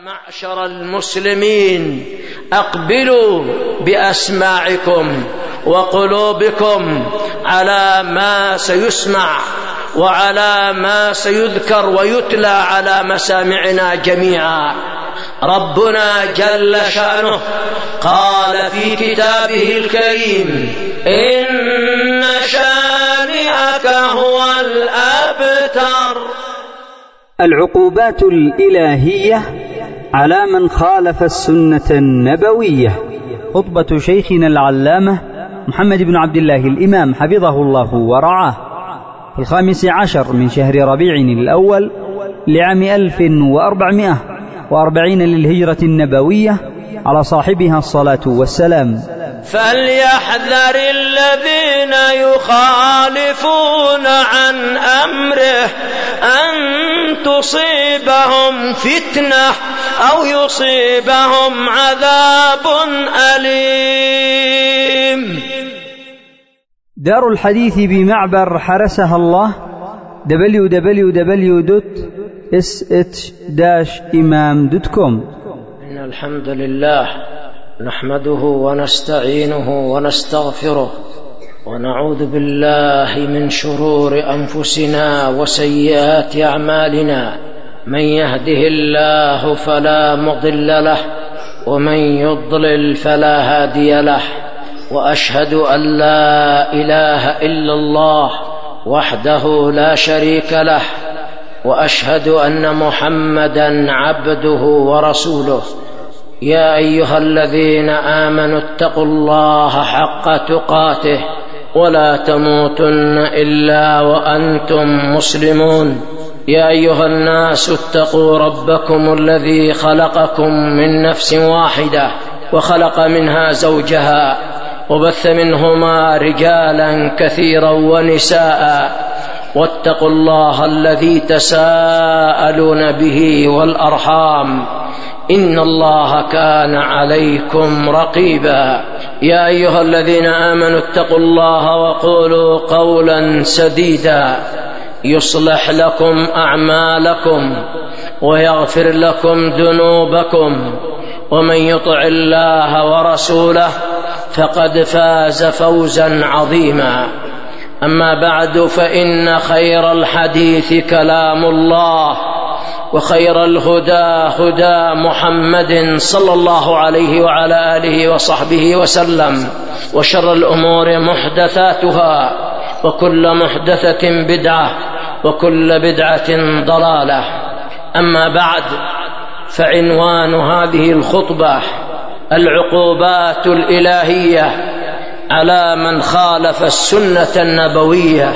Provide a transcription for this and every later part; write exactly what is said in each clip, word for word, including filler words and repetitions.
معشر المسلمين أقبلوا بأسماعكم وقلوبكم على ما سيسمع وعلى ما سيذكر ويتلى على مسامعنا جميعا. ربنا جل شأنه قال في كتابه الكريم: إن شانئك هو الأبتر. العقوبات الإلهية على من خالف السنة النبوية. خطبة شيخنا العلامة محمد بن عبد الله الإمام حفظه الله ورعاه في الخامس عشر من شهر ربيع الأول لعام ألف وأربعمائة وأربعين للهجرة النبوية على صاحبها الصلاة والسلام. فليحذر الذين يخالفون عن أمره أن تصيبهم فتنة أو يصيبهم عذاب أليم. دار الحديث بمعبر حرسها الله دبليو دبليو دبليو دوت إس إتش داش إمام دوت كوم. إن الحمد لله نحمده ونستعينه ونستغفره ونعوذ بالله من شرور أنفسنا وسيئات أعمالنا. من يهده الله فلا مضل له ومن يضلل فلا هادي له. وأشهد أن لا إله إلا الله وحده لا شريك له وأشهد أن محمدًا عبده ورسوله. يا أيها الذين آمنوا اتقوا الله حق تقاته ولا تموتن إلا وأنتم مسلمون. يا أيها الناس اتقوا ربكم الذي خلقكم من نفس واحدة وخلق منها زوجها وبث منهما رجالا كثيرا ونساء واتقوا الله الذي تساءلون به والأرحام إن الله كان عليكم رقيبا. يا أيها الذين آمنوا اتقوا الله وقولوا قولا سديدا يصلح لكم أعمالكم ويغفر لكم ذنوبكم ومن يطع الله ورسوله فقد فاز فوزا عظيما. أما بعد فإن خير الحديث كلام الله وخير الهدى هدى محمد صلى الله عليه وعلى آله وصحبه وسلم وشر الأمور محدثاتها وكل محدثة بدعة وكل بدعة ضلالة. أما بعد فعنوان هذه الخطبة العقوبات الإلهية على من خالف السنة النبوية.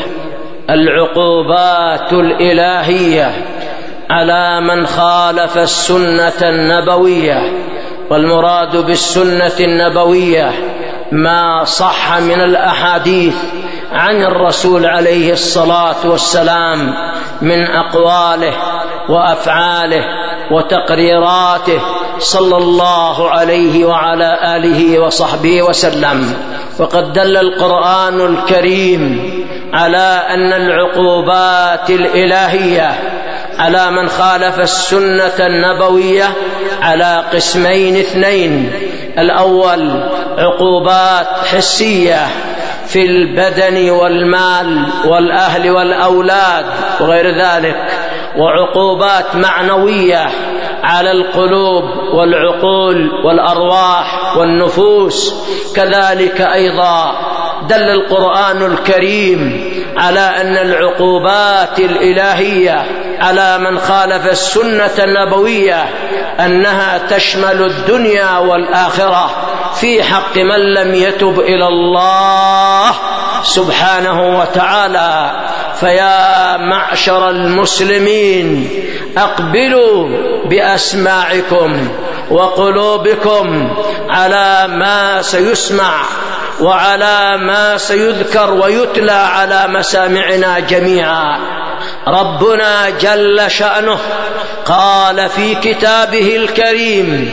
العقوبات الإلهية على من خالف السنة النبوية. والمراد بالسنة النبوية ما صح من الأحاديث عن الرسول عليه الصلاة والسلام من أقواله وأفعاله وتقريراته صلى الله عليه وعلى آله وصحبه وسلم. وقد دل القرآن الكريم على أن العقوبات الإلهية على من خالف السنة النبوية على قسمين اثنين. الأول عقوبات حسية في البدن والمال والأهل والأولاد وغير ذلك، وعقوبات معنوية على القلوب والعقول والأرواح والنفوس. كذلك أيضا دل القرآن الكريم على أن العقوبات الإلهية على من خالف السنة النبوية أنها تشمل الدنيا والآخرة في حق من لم يتب إلى الله سبحانه وتعالى. فيا معشر المسلمين أقبلوا بأسماعكم وقلوبكم على ما سيسمع وعلى ما سيذكر ويتلى على مسامعنا جميعا. ربنا جل شأنه قال في كتابه الكريم: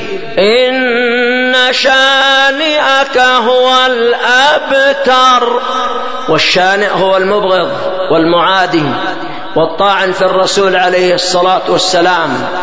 إن شانئك هو الأبتر. والشانئ هو المبغض والمعادي والطاعن في الرسول عليه الصلاة والسلام.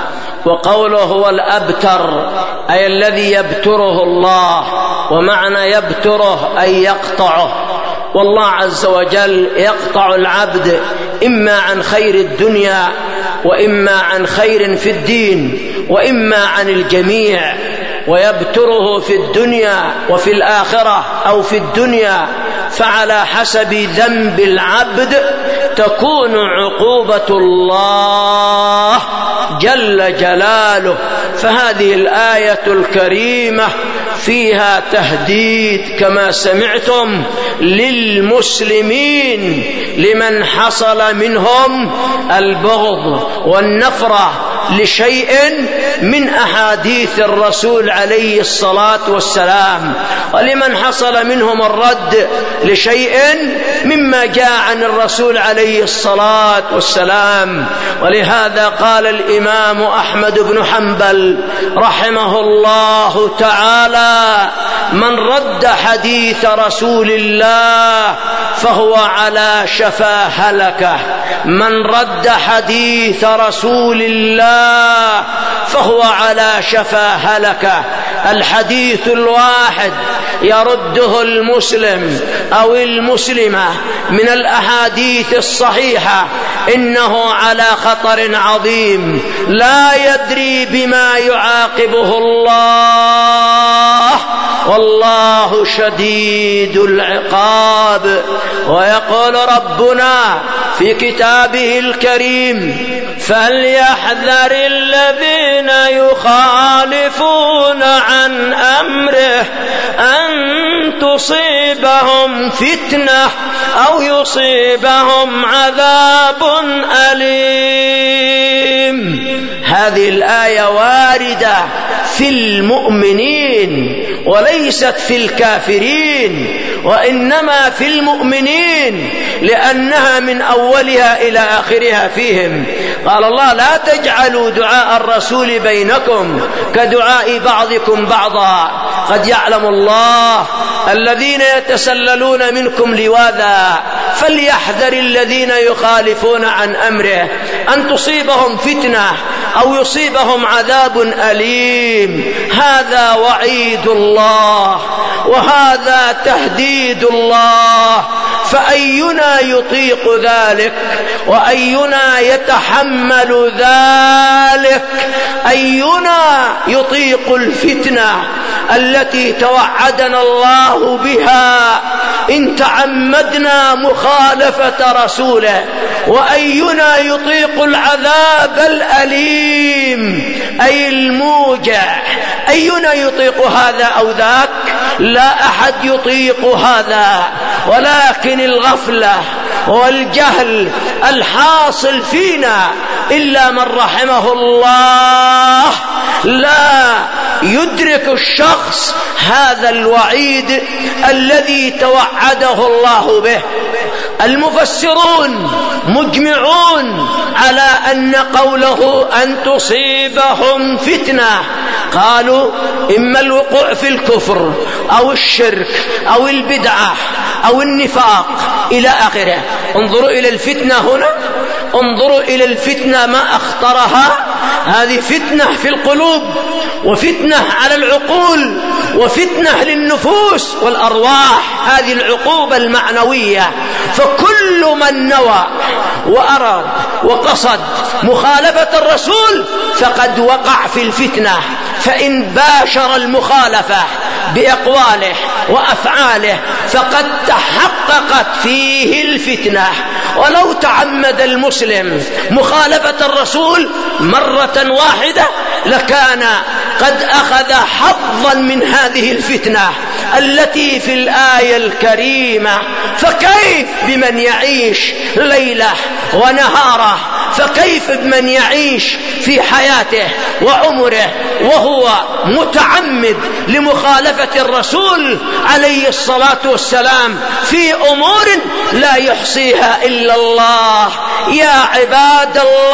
وقوله هو الأبتر أي الذي يبتره الله، ومعنى يبتره أي يقطعه. والله عز وجل يقطع العبد إما عن خير الدنيا وإما عن خير في الدين وإما عن الجميع، ويبتره في الدنيا وفي الآخرة أو في الدنيا، فعلى حسب ذنب العبد تكون عقوبة الله جل جلاله. فهذه الآية الكريمة فيها تهديد كما سمعتم للمسلمين لمن حصل منهم البغض والنفرة لشيء من أحاديث الرسول عليه الصلاة والسلام، ولمن حصل منهم الرد لشيء مما جاء عن الرسول عليه الصلاة والسلام. ولهذا قال الإمام أحمد بن حنبل رحمه الله تعالى: من رد حديث رسول الله فهو على شفا هلكة. من رد حديث رسول الله فهو على شفا هلكة. الحديث الواحد يرده المسلم أو المسلمة من الأحاديث الصحيحة إنه على خطر عظيم لا يدري بما يعاقبه الله، والله شديد العقاب. ويقول ربنا في كتابه الكريم: فليحذر الذين يخالفون عن أمره أن تصيبهم فتنة أو يصيبهم عذاب أليم. هذه الآية واردة في المؤمنين وليست في الكافرين، وإنما في المؤمنين لأنها من أولها إلى آخرها فيهم. قال الله: لا تجعلوا دعاء الرسول بينكم كدعاء بعضكم بعضا قد يعلم الله الذين يتسللون منكم لواذا فليحذر الذين يخالفون عن أمره أن تصيبهم فتنة أو يصيبهم عذاب أليم. هذا وعيد الله وهذا تهديد الله، فأينا يطيق ذلك وأينا يتحمل ذلك؟ أينا يطيق الفتنة التي توعدنا الله بها إن تعمدنا مخالفة رسوله؟ وأينا يطيق العذاب الأليم أي الموجع؟ أينا يطيق هذا أو ذاك؟ لا أحد يطيق هذا، ولكن الغفلة والجهل الحاصل فينا إلا من رحمه الله لا يدرك الشخص هذا الوعيد الذي توعده الله به. المفسرون مجمعون على أن قوله أن تصيبهم فتنة قالوا إما الوقوع في الكفر أو الشرك أو البدعة أو النفاق إلى آخره. انظروا إلى الفتنة هنا، انظروا إلى الفتنة ما أخطرها. هذه فتنة في القلوب وفتنة على العقول وفتنة للنفوس والأرواح، هذه العقوبة المعنوية. فكل من نوى وأراد وقصد مخالفة الرسول فقد وقع في الفتنة، فإن باشر المخالفة بأقواله وأفعاله فقد تحققت فيه الفتنة. ولو تعمد المسلم مخالفة الرسول مرة واحدة لكان قد أخذ حظا من هذه الفتنة التي في الآية الكريمة. فكيف بمن يعيش ليله ونهاره؟ فكيف بمن يعيش في حياته وعمره وهو متعمد لمخالفة الرسول عليه الصلاة والسلام في أمور لا يحصيها إلا الله؟ يا عباد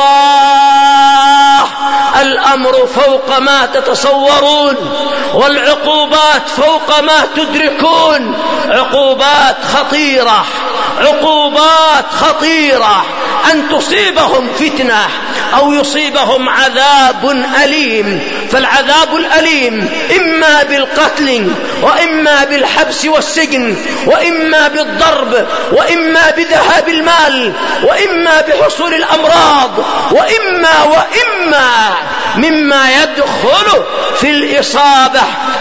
الله، الأمر فوق ما تتصورون، والعقوبات فوق ما تدركون. عقوبات خطيرة، عقوبات خطيرة. أن تصيبهم فتنة أو يصيبهم عذاب أليم. فالعذاب الأليم إما بالقتل وإما بالحبس والسجن وإما بالضرب وإما بذهاب المال وإما بحصول الأمراض وإما وإما مما يدخل في الإصابة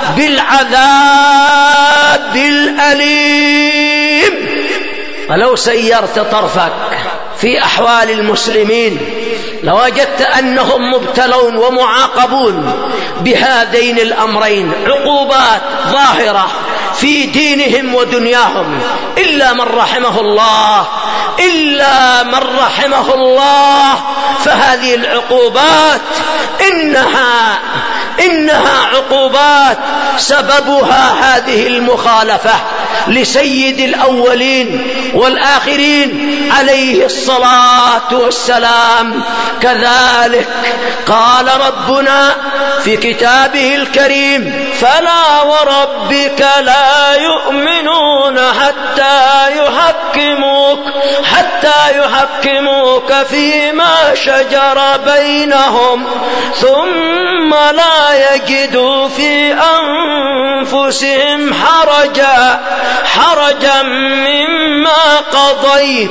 بالعذاب الأليم. ولو سيرت طرفك في أحوال المسلمين لوجدت أنهم مبتلون ومعاقبون بهذين الأمرين، عقوبات ظاهرة في دينهم ودنياهم، إلا من رحمه الله إلا من رحمه الله. فهذه العقوبات إنها إنها عقوبات سببها هذه المخالفة لسيد الأولين والآخرين عليه الصلاة والسلام. كذلك قال ربنا في كتابه الكريم: فلا وربك لا يؤمنون حتى يحكموك حتى يحكموك فيما شجر بينهم ثم لا يجدوا في أنفسهم حرجا حرجا مما قضيت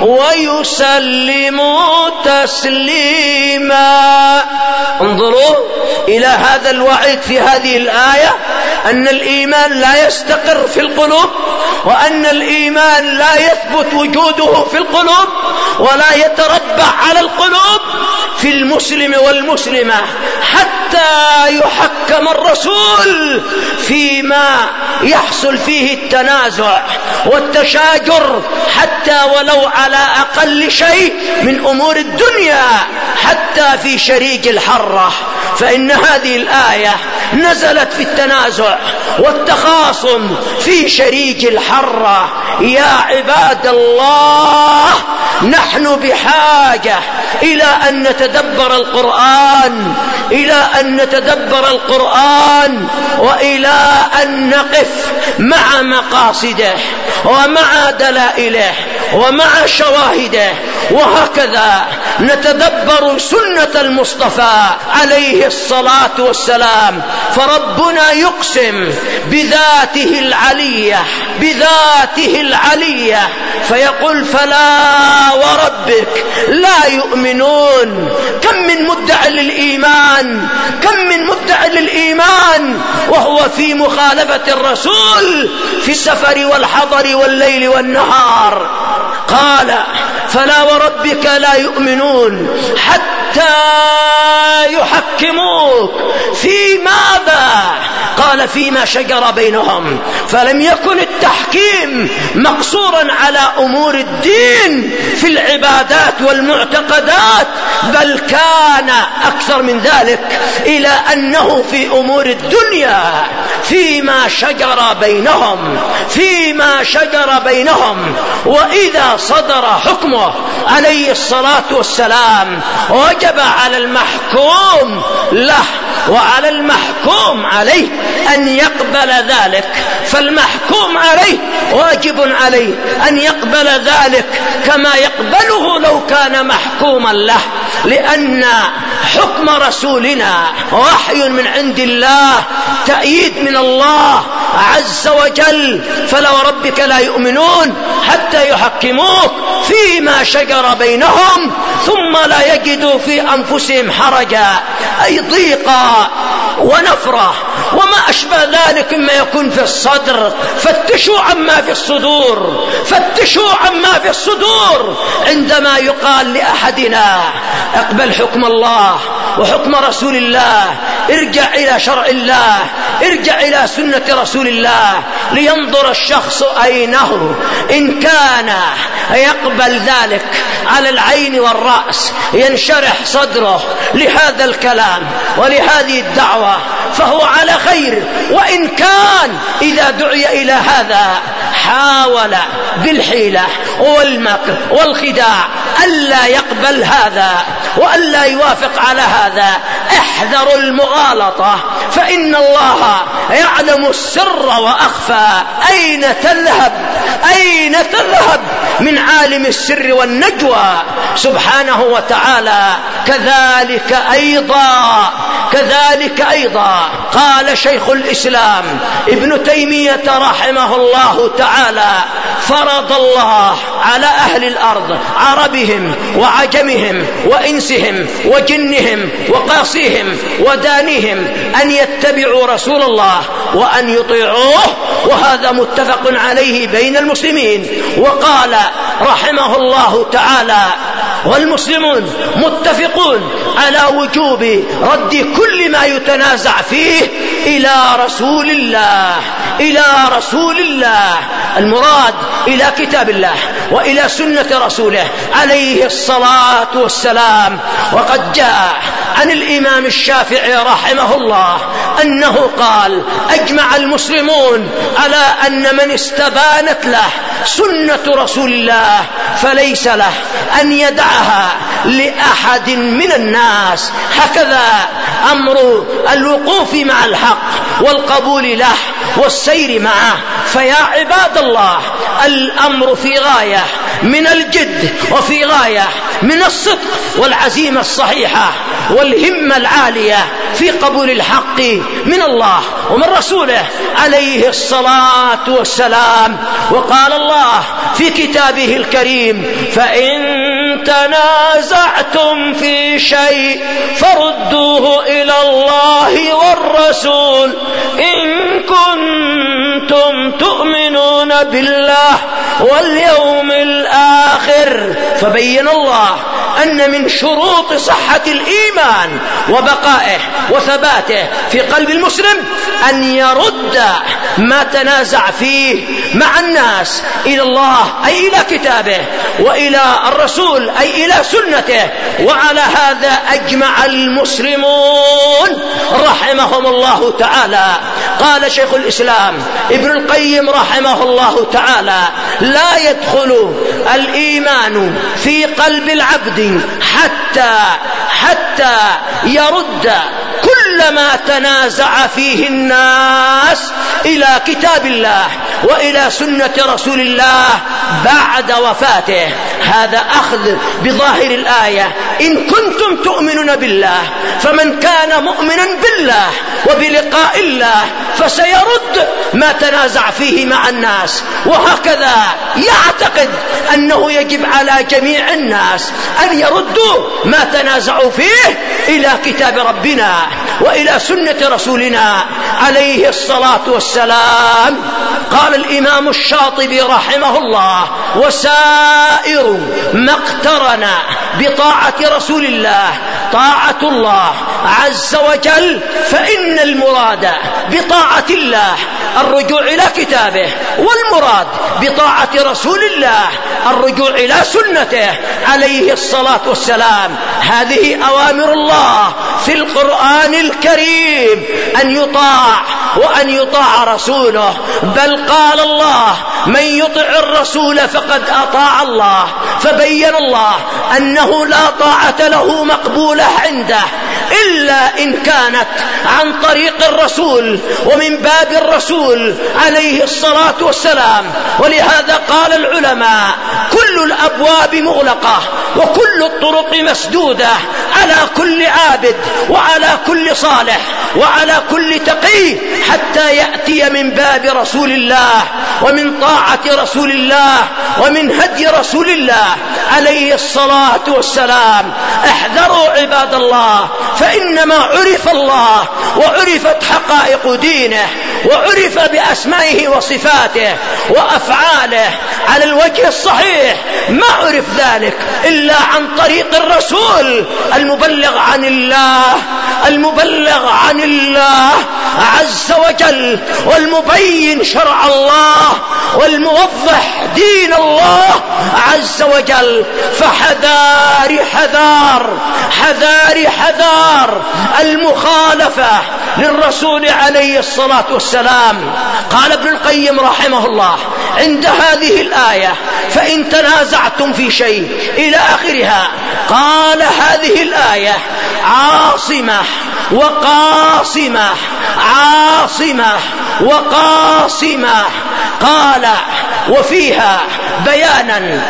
ويسلموا تسليما. انظروا إلى هذا الوعيد في هذه الآية، أن الإيمان لا يستقر في القلوب، وأن الإيمان لا يثبت وجوده في القلوب ولا يتربع على القلوب في المسلم والمسلمة حتى يحكم الرسول فيما يحصل فيه التنازع والتشاجر، حتى ولو على أقل شيء من أمور الدنيا، حتى في شريك الحرة. فإن هذه الآية نزلت في التنازع والتخاصم في شريك الحرة. يا عباد الله، نحن بحاجة إلى أن نتدبر القرآن إلى أن نتدبر القرآن وإلى أن نقف مع مقاصده ومع دلائله ومع شواهده، وهكذا نتدبر سنة المصطفى عليه الصلاة والسلام. فربنا يقسم بذاته العلية بذاته العلية فيقول: فلا وربك لا يؤمنون. كم من مدع للإيمان كم من مدع للإيمان وهو في مخالفة الرسول في السفر والحضر والليل والنهار. قال: فلا وربك لا يؤمنون حتى يحكموك في ماذا؟ قال: فيما شجر بينهم. فلم يكن التحكيم مقصورا على أمور الدين في العبادات والمعتقدات، بل كان أكثر من ذلك، إلى أنه في أمور الدنيا فيما شجر بينهم فيما شجر بينهم وإذا صدر حكمه عليه الصلاة والسلام وجب على المحكوم له وعلى المحكوم عليه أن يقبل ذلك. فالمحكوم عليه واجب عليه أن يقبل ذلك كما يقبله لو كان محكوما له، لأن حكم رسولنا وحي من عند الله، تأييد من الله عز وجل. فلا وربك لا يؤمنون حتى يحكموك فيما شجر بينهم ثم لا يجدوا في أنفسهم حرجا، أي ضيقا ونفرة وما أشبه ذلك مما يكون في الصدر. فتشوا عما في الصدور فتشوا عما في الصدور عندما يقال لأحدنا: اقبل حكم الله وحكم رسول الله، ارجع إلى شرع الله، ارجع إلى سنة رسول الله، لينظر الشخص أينه. إن كان يقبل ذلك على العين والرأس، ينشرح صدره لهذا الكلام ولهذه الدعوة، فهو على خير. وإن كان إذا دعي إلى هذا حاول بالحيلة والمكر والخداع ألا يقبل هذا وألا يوافق على هذا، احذروا المغالطة، فإن الله يعلم السر وأخفى. أين تذهب أين تذهب من عالم السر والنجوى سبحانه وتعالى. كذلك أيضا كذلك أيضا قال شيخ الإسلام ابن تيمية رحمه الله تعالى: فرض الله على أهل الأرض عربهم وعجمهم وإنسهم وجنهم وقاصيهم ودانيهم أن يتبعوا رسول الله وأن يطيعوه، وهذا متفق عليه بين المسلمين. وقال رحمه الله تعالى: والمسلمون متفقون على وجوب رد كل ما يتنازع فيه إلى رسول الله إلى رسول الله المراد إلى كتاب الله وإلى سنة رسوله عليه الصلاة والسلام. وقد جاء عن الإمام الشافعي رحمه الله أنه قال: أجمع المسلمون على أن من استبانت له سنة رسول الله فليس له أن يدعها لأحد من الناس. هكذا أمر الوقوف مع الحق والقبول له والسير معه. فيا عباد الله، الأمر في غاية من الجد وفي غاية من الصدق والعزيمة الصحيحة والهمة العالية في قبول الحق من الله ومن رسوله عليه الصلاة والسلام. وقال الله في كتابه الكريم: فإن تنازعتم في شيء فردوه إلى الله والرسول إن كنتم تؤمنون بالله واليوم الآخر. فبين الله أن من شروط صحة الإيمان وبقائه وثباته في قلب المسلم أن يرد ما تنازع فيه مع الناس إلى الله أي إلى كتابه، وإلى الرسول أي إلى سنته. وعلى هذا أجمع المسلمون رحمهم الله تعالى. قال شيخ الإسلام ابن القيم رحمه الله تعالى: لا يدخل الإيمان في قلب العبد حتى حتى يرد كل ما تنازع فيه الناس إلى كتاب الله وإلى سنة رسول الله بعد وفاته. هذا أخذ بظاهر الآية: إن كنتم تؤمنون بالله. فمن كان مؤمنا بالله وبلقاء الله فسيرد ما تنازع فيه مع الناس، وهكذا يعتقد أنه يجب على جميع الناس أن يردوا ما تنازعوا فيه إلى كتاب ربنا وإلى سنة رسولنا عليه الصلاة والسلام. قال الإمام الشاطبي رحمه الله: وسائر ما اقترن بطاعة رسول الله طاعة الله عز وجل، فإن المراد بطاعة الله الرجوع إلى كتابه، والمراد بطاعة رسول الله الرجوع إلى سنته عليه الصلاة والسلام. هذه أوامر الله في القرآن الكريم أن يطاع وأن يطاع رسوله. بل قال الله: من يطع الرسول فقد أطاع الله. فبين الله أنه لا طاعة له مقبولة عنده إلا إن كانت عن طريق الرسول ومن باب الرسول عليه الصلاة والسلام. ولهذا قال العلماء: كل الأبواب مغلقة وكل الطرق مسدودة على كل عابد وعلى كل صالح وعلى كل تقي حتى يأتي من باب رسول الله ومن طاعة رسول الله ومن هدي رسول الله عليه الصلاة والسلام. احذروا عباد الله، فإنما عرف الله وعرفت حقائق دينه وعرف بأسمائه وصفاته وأفعاله على الوجه الصحيح. ما عرف ذلك إلا عن طريق الرسول المبلغ عن الله المبلغ عن الله عز وجل، والمبين شرع الله والموضح دين الله عز وجل. فحذار حذار حذار حذار المخالفة للرسول عليه الصلاة والسلام. قال ابن القيم رحمه الله عند هذه الآية فإن تنازعتم في شيء إلى آخرها، قال هذه الآية عاصمة وقاصمة، عاصمة وقاصمة. قال وفيها بيانا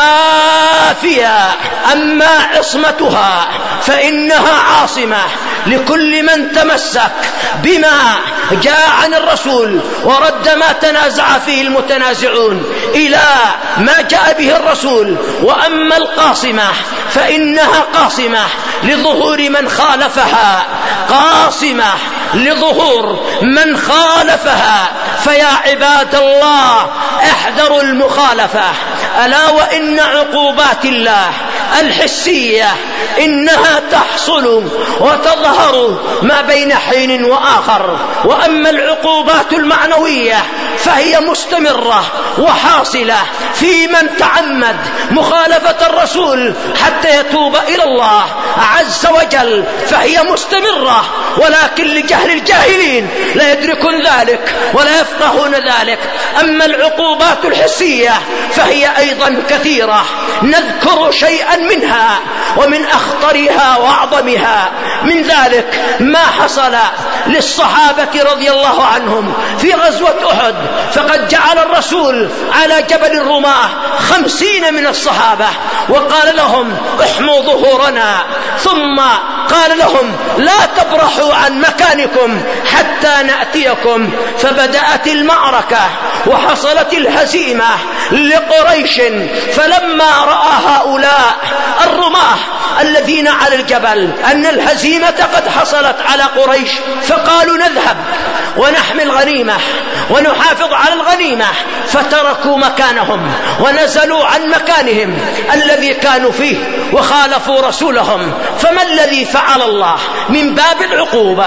شافيا، أما عصمتها فإنها عاصمة لكل من تمسك بما جاء عن الرسول ورد ما تنازع فيه المتنازعون إلى ما جاء به الرسول. وأما القاصمة فإنها قاصمة لظهور من خالفها، قاصمة لظهور من خالفها. فيا عباد الله احذروا المخالفة. ألا وإن عقوبات الله الحسية إنها تحصل وتظهر ما بين حين وآخر، وأما العقوبات المعنوية فهي مستمرة وحاصلة في من تعمد مخالفة الرسول حتى يتوب إلى الله عز وجل، فهي مستمرة، ولكن لجهل الجاهلين لا يدركون ذلك ولا يفقهون ذلك. أما العقوبات الحسية فهي أيضا كثيرة، نذكر شيئا منها ومن أخطرها وأعظمها. من ذلك ما حصل للصحابة رضي الله عنهم في غزوة أحد، فقد جعل الرسول على جبل الرماة خمسين من الصحابة وقال لهم احموا ظهورنا، ثم قال لهم لا تبرحوا عن مكانكم حتى نأتيكم. فبدأت المعركة وحصلت الهزيمة لقريش، فلما رأى هؤلاء الرماة الذين على الجبل أن الهزيمة قد حصلت على قريش، فقالوا نذهب ونحمل غنيمة ونحافظ على الغنيمة، فتركوا مكانهم ونزلوا عن مكانهم الذي كانوا فيه وخالفوا رسولهم. فما الذي فعل الله من باب العقوبة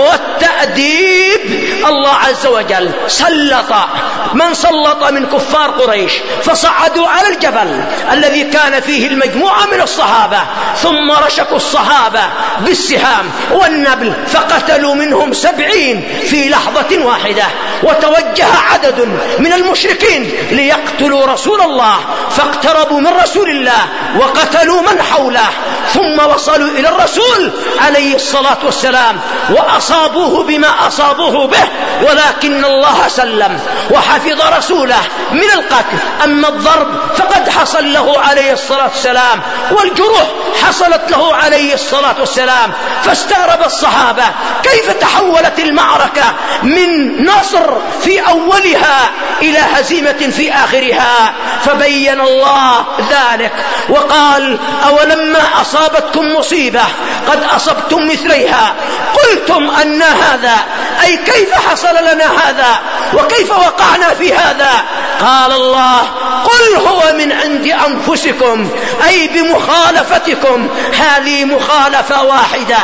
والتأديب؟ الله عز وجل سلط من سلط من كفار قريش، فصعدوا على الجبل الذي كان فيه المجموعة من الصحابة، ثم رشقوا الصحابة بالسهام والنبل فقتلوا منهم سبعين في لحظة واحدة. وتوجه عدد من المشركين ليقتلوا رسول الله، فاقتربوا من رسول الله وقتلوا من حوله، ثم وصلوا إلى الرسول عليه الصلاة والسلام وأصابوه بما أصابوه به، ولكن الله سلم وحفظ رسوله من القتل. أما الضرب فقد حصل له عليه الصلاة والسلام، والجروح حصلت له عليه الصلاة والسلام. فاستغرب الصحابة كيف تحولت المعركة من نصر في أولها إلى هزيمة في آخرها. فبين الله ذلك وقال أولما أصابتكم مصيبة قد أصبتم مثليها قلتم أن هذا، أي كيف حصل لنا هذا وكيف وقعنا في هذا؟ قال الله قل هو من عند أنفسكم، أي بمخالفتكم. هذه مخالفة واحدة،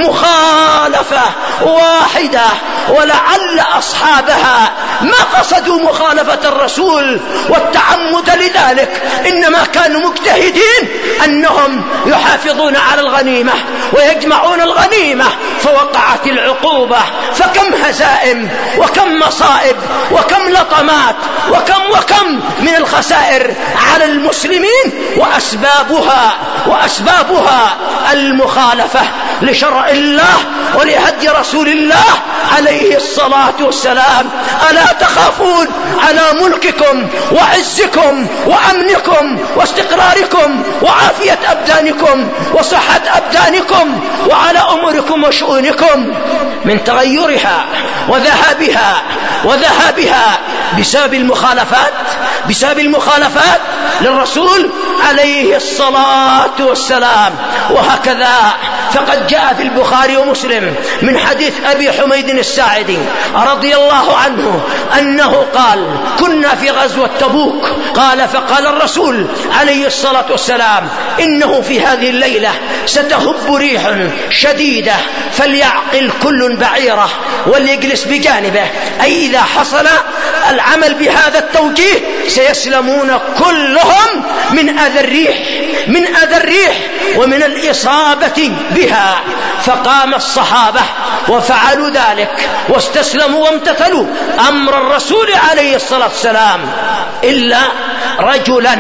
مخالفة واحدة، ولعل أصحابها ما قصدوا مخالفة الرسول والتعمد لذلك، إنما كانوا مجتهدين أنهم يحافظون على الغنيمة ويجمعون الغنيمة، فوقعت العقوبة. فكم هزائم وكم مصائب وكم لطمات وكم وكم من الخسائر على المسلمين، وأسبابها وأسبابها المخالفة لشرع الله ولهدي رسول الله عليه الصلاة والسلام. ألا تخافون على ملككم وعزكم وأمنكم واستقراركم وعافية أبدانكم وصحة أبدانكم وعلى أموركم وشؤونكم من تغيرها وذهابها وذهابها بسبب المخالفات بسبب المخالفات للرسول عليه الصلاة والسلام. وهكذا فقد جاء في البخاري ومسلم من حديث أبي حميد الساعدي رضي الله عنه أنه قال كنا في غزوة تبوك، قال فقال الرسول عليه الصلاة والسلام إنه في هذه الليلة ستهب ريح شديدة فليعقل كل بعيره وليجلس بجانبه، أي إذا حصل العمل بهذا التوجيه سيسلمون كلهم من أذى الريح من أذى الريح ومن الإصابة بها. فقام الصحابة وفعلوا ذلك واستسلموا وامتثلوا أمر الرسول عليه الصلاة والسلام، إلا رجلا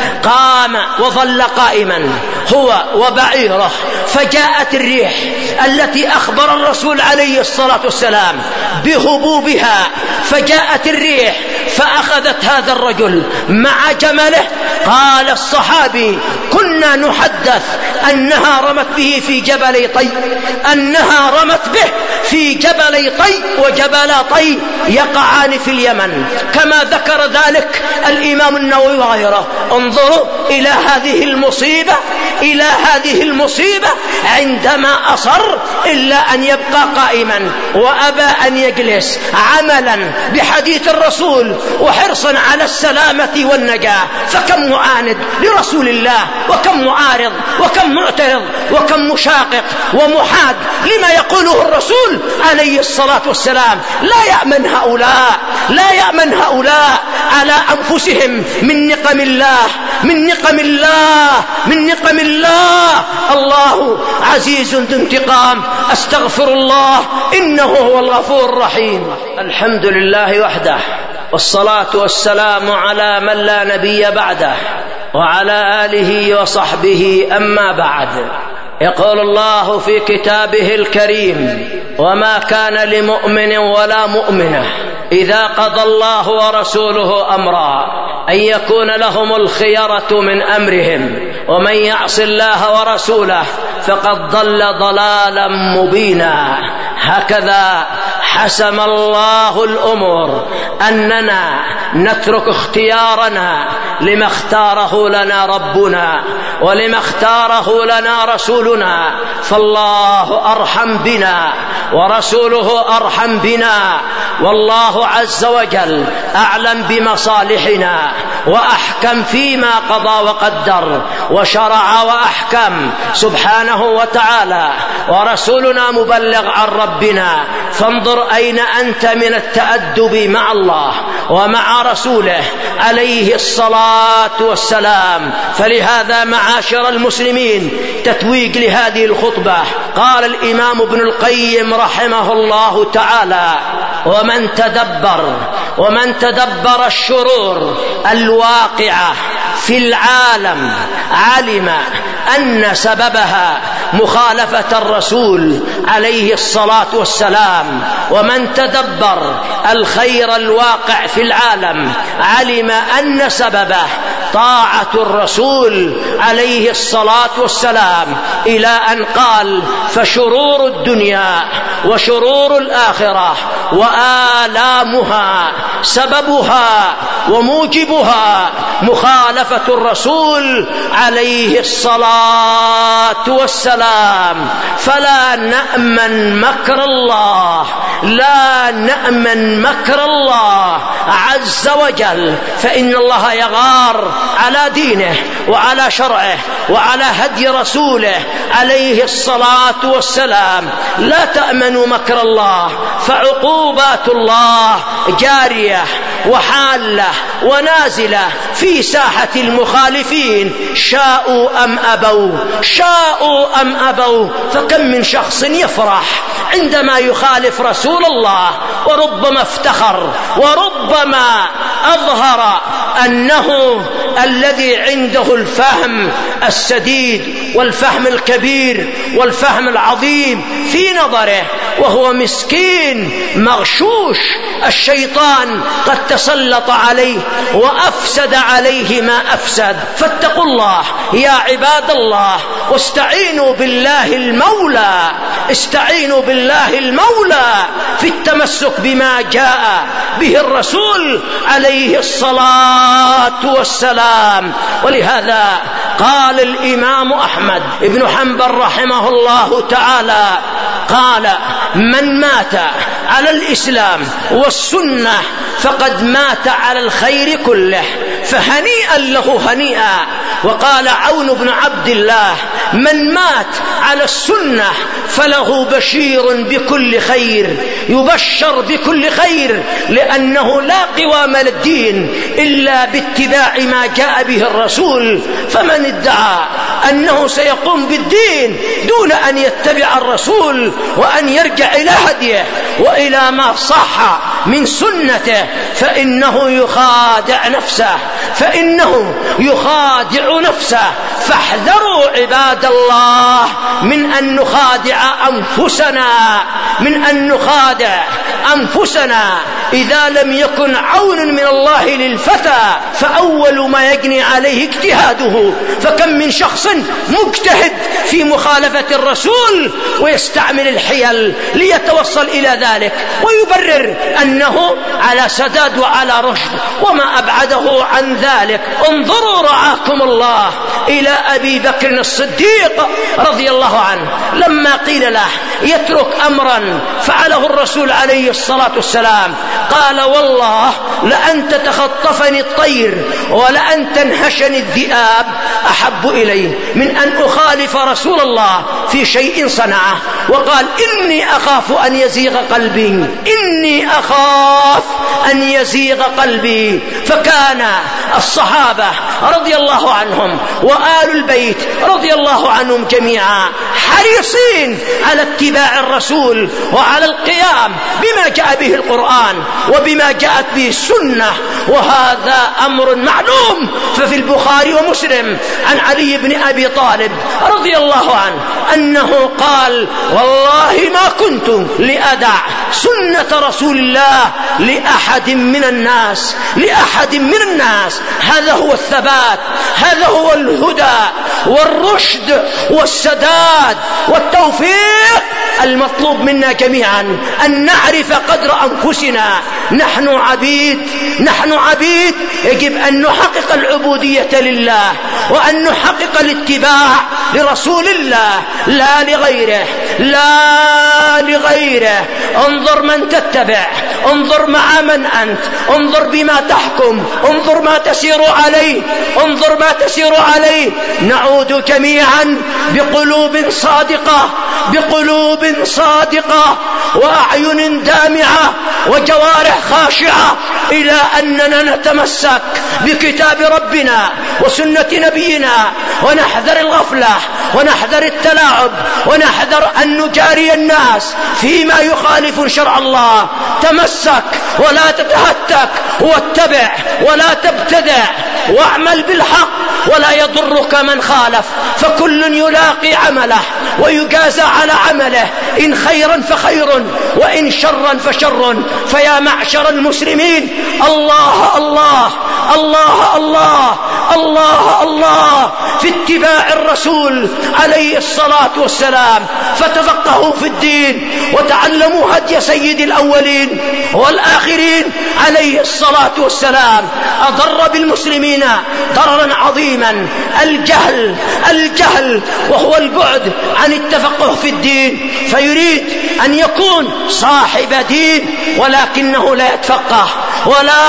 قام وظل قائما هو وبعيره، فجاءت الريح التي أخبر الرسول عليه الصلاة والسلام بهبوبها، فجاءت الريح فأخذت هذا الرجل مع جمله. قال الصحابي: كنا نحدث أنها رمت به في جبل طي أنها رمت به في جبل طي وجبل طي يقعان في اليمن، كما ذكر ذلك الإمام النووي وغيره. انظروا إلى هذه المصيبة إلى هذه المصيبة عندما أصر إلا أن يبقى قائما وأبى أن يجلس، عملا بحديث الرسول وحرصا على السلامة والنجاة. فكم معاند لرسول الله، وكم معارض، وكم معترض، وكم مشاقق ومحاد لما يقوله الرسول عليه الصلاة والسلام. لا يأمن هؤلاء لا يأمن هؤلاء على أنفسهم من نقم الله من نقم الله من نقم الله. الله عزيز ذو انتقام. أستغفر الله إنه هو الغفور الرحيم. الحمد لله وحده، والصلاة والسلام على من لا نبي بعده، وعلى آله وصحبه. أما بعد، يقول الله في كتابه الكريم: وما كان لمؤمن ولا مؤمنة إذا قضى الله ورسوله أمرا أن يكون لهم الخيرة من أمرهم ومن يعص الله ورسوله فقد ضل ضلالا مبينا. هكذا حسم الله الأمور، أننا نترك اختيارنا لما اختاره لنا ربنا ولما اختاره لنا رسولنا، فالله أرحم بنا ورسوله أرحم بنا، والله عز وجل أعلم بمصالحنا وأحكم فيما قضى وقدر وشرع وأحكم سبحانه وتعالى، ورسولنا مبلغ عن ربنا. فانظر أين أنت من التأدب مع الله ومع رسوله عليه الصلاة والسلام. فلهذا معاشر المسلمين، تتويج لهذه الخطبة، قال الإمام ابن القيم رحمه الله تعالى: ومن تدبر ومن تدبر الشرور الواقعة في العالم علم أن سببها مخالفة الرسول عليه الصلاة والسلام. ومن تدبر الخير الواقع في العالم علم أن سببه طاعة الرسول عليه الصلاة والسلام، إلى أن قال: فشرور الدنيا وشرور الآخرة وآلامها سببها وموجبها مخالفة الرسول عليه الصلاة والسلام. فلا نأمن مكر الله لا نأمن مكر الله عز وجل، فإن الله يغار على دينه وعلى شرعه وعلى هدي رسوله عليه الصلاة والسلام. لا تأمنوا مكر الله، فعقوبات الله جارية وحالة ونازلة في ساحة المخالفين، شاءوا أم أبوا شاءوا أم أبوا. فكم من شخص يفرح عندما يخالف رسول الله، وربما افتخر وربما أظهر أنه الذي عنده الفهم السديد والفهم الكبير والفهم العظيم في نظره، وهو مسكين مغشوش. الشيطان قد تسلط عليه وأفسد عليه ما أفسد. فاتقوا الله يا عباد الله، واستعينوا بالله المولى استعينوا بالله المولى في التمسك بما جاء به الرسول عليه الصلاة والسلام. ولهذا قال الإمام أحمد بن حنبل رحمه الله تعالى: قال: من مات على الإسلام والسنة فقد مات على الخير كله، فهنيئا له هنيئا. وقال عون بن عبد الله: من مات على السنة فله بشير بكل خير، يبشر بكل خير، لأنه لا قوام للدين إلا باتباع ما جاء به الرسول. فمن ادعى أنه سيقوم بالدين دون أن يتبع الرسول وأن يرجع إلى هديه وإلى ما صح من سنته فإنه يخادع نفسه، فإنه يخادع نفسه. فاحذروا عباد الله من أن نخادع أنفسنا، من أن نخادع أنفسنا. إذا لم يكن عون من الله للفتى فأول ما يجني عليه اجتهاده، فكم من شخص مجتهد في مخالفة الرسول ويستعمل الحيل ليتوصل إلى ذلك ويبرر أنه على سداد وعلى رشد، وما أبعده عن ذلك. انظروا رعاكم الله إلى أبي بكر الصديق رضي الله عنه، لما قيل له يترك أمرا فعله الرسول عليه الصلاة والسلام قال: والله لأن تتخطفني الطير ولأن تنهشني الذئاب أحب إلي من أن أخالف رسول الله في شيء صنعه. وقال: إني أخاف أن يزيغ قلبي، إني أخاف أن يزيغ قلبي. فكان الصحابة رضي الله عنهم وآل البيت رضي الله عنهم جميعا حريصين على اتباع الرسول وعلى القيام بما جاء به القرآن وبما جاءت به السنة، وهذا أمر معلوم. ففي البخاري ومسلم عن علي بن أبي طالب رضي الله عنه أنه قال: والله ما كنت لأدع سنة رسول الله لأحد من الناس، لأحد من الناس. هذا هو الثبات، هذا هو الهدى والرشد والسداد والتوفيق المطلوب منا جميعا، أن نعرف قدر أنفسنا. نحن عبيد، نحن عبيد، يجب أن نحقق العبودية لله وأن نحقق الاتباع لرسول الله لا لغيره، لا لغيره. انظر من تتبع، انظر مع من أنت، انظر بما تحكم، انظر ما تسير عليه، انظر ما تسير عليه. نعود جميعا بقلوب صادقة، بقلوب صادقة وأعين دامعة وجوارح خاشعة إلى أننا نتمسك بكتاب ربنا وسنة نبينا، ونحذر الغفلة ونحذر التلاعب ونحذر أن نجاري الناس فيما يخالف شرع الله. تمسك ولا تتهتك، واتبع ولا تبتدع، واعمل بالحق ولا يضرك من خالف، فكل يلاقي عمله ويجازى على عمله، إن خيرا فخير وإن شرا فشر. فيا معشر المسلمين، الله الله الله الله الله الله في اتباع الرسول عليه الصلاة والسلام، فتفقهوا في الدين وتعلموا هدي سيد الأولين والآخرين عليه الصلاة والسلام. أضر بالمسلمين ضررا عظيما الجهل، الجهل وهو البعد عن التفقه في الدين، فيريد أن يكون صاحب دين ولكنه لا يتفقه ولا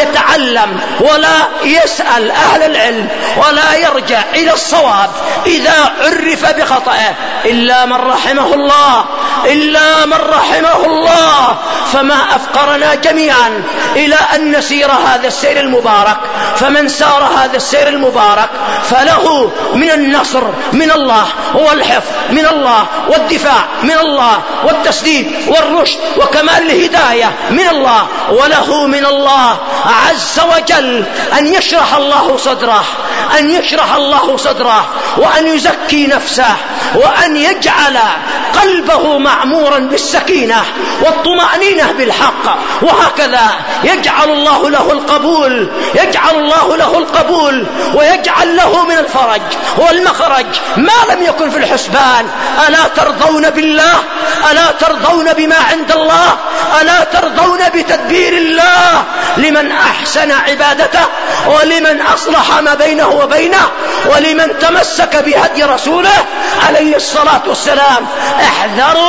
يتعلم ولا يسأل أهل العلم ولا يرجع إلى الصواب إذا عرف بخطأه، إلا من رحمه الله، إلا من رحمه الله. فما أفقرنا جميعا إلى أن نسير هذا السير المبارك. فمن سار هذا السير المبارك فله من النصر من الله والحفظ من الله والدفاع من الله والتسديد والرشد وكمال الهداية من الله، وله من الله عز وجل أن يشرح الله صدره، أن يشرح الله صدره وأن يزكي نفسه وأن يجعل قلبه معمورا بالسكينة والطمأنينة بالحق. وهكذا يجعل الله له القبول، يجعل الله له القبول ويجعل له من الفرج والمخرج ما لم يكن في الحسبان. ألا ترضون بالله؟ ألا ترضون بما عند الله؟ ألا ترضون بتدبير الله لمن أحسن عبادته ولمن أصلح ما بينه وبينه ولمن تمسك بهدي رسوله عليه الصلاة والسلام؟ احذروا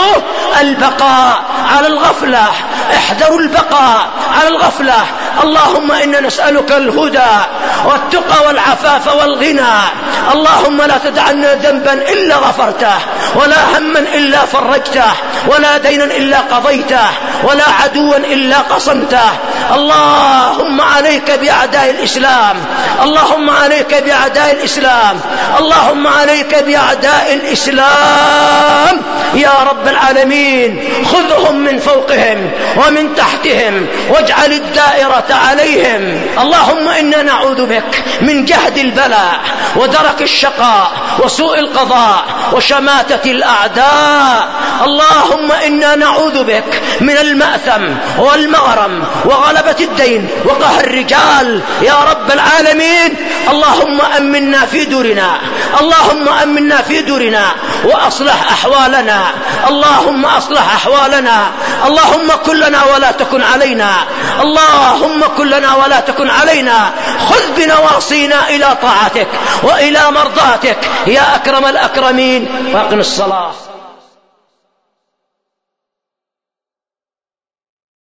البقاء على الغفلة، احذروا البقاء على الغفلة. اللهم إنا نسألك الهدى والتقى والعفاف والغنى. اللهم لا تدع لنا ذنبا إلا غفرته، ولا هما إلا فرجته، ولا دينا إلا قضيته، ولا عدوا إلا قصمته. اللهم عليك بأعداء الإسلام، اللهم عليك بأعداء الإسلام، اللهم عليك بأعداء الإسلام يا رب العالمين. خذهم من فوقهم ومن تحتهم واجعل الدائرة عليهم. اللهم إنا نعوذ بك من جهد البلاء ودرك الشقاء وسوء القضاء وشماتة الأعداء. اللهم إنا نعوذ بك من المأثم والمغرم وغلبة الدين وقهر الرجال يا رب العالمين. اللهم أمنا في دورنا، اللهم أمنا في دورنا وأصلح أحوالنا، اللهم أصلح أحوالنا. اللهم كن لنا ولا تكن علينا، اللهم كن لنا ولا تكن علينا. خذ بنواصينا إلى طاعتك وإلى مرضاتك يا أكرم الأكرمين. وأقم الصلاة.